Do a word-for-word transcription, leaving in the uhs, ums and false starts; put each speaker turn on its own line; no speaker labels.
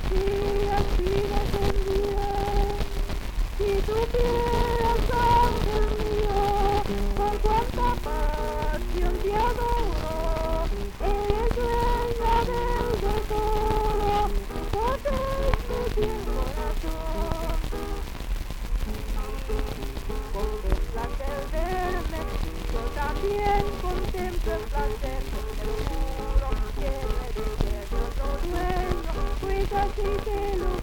así, así defendía. Si supieras, ángel mío, con cuánta pasión te adoro, eres dueña del tesoro, posees mi fiel corazón. Contemplaste el verme, yo también contemplo el placer, el muro que me dice otro dueño, pues así te lo